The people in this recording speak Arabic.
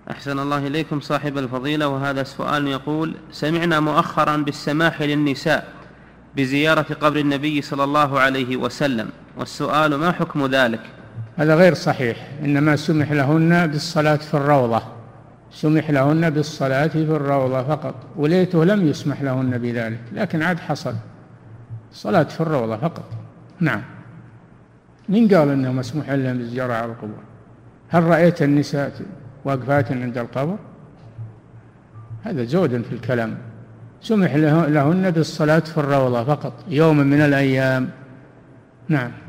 أحسن الله إليكم صاحب الفضيلة، وهذا سؤال يقول: سمعنا مؤخرا بالسماح للنساء بزيارة قبر النبي صلى الله عليه وسلم، والسؤال: ما حكم ذلك؟ هذا غير صحيح، إنما سمح لهن بالصلاة في الروضة، سمح لهن بالصلاة في الروضة فقط، وليته لم يسمح لهن بذلك، لكن عاد حصل الصلاة في الروضة فقط. نعم. من قال إنه مسموح لهم بالزيارة على القبور؟ هل رأيت النساء واقفات عند القبر؟ هذا زود في الكلام. سمح لهن بالصلاة في الروضة فقط يوم من الأيام. نعم.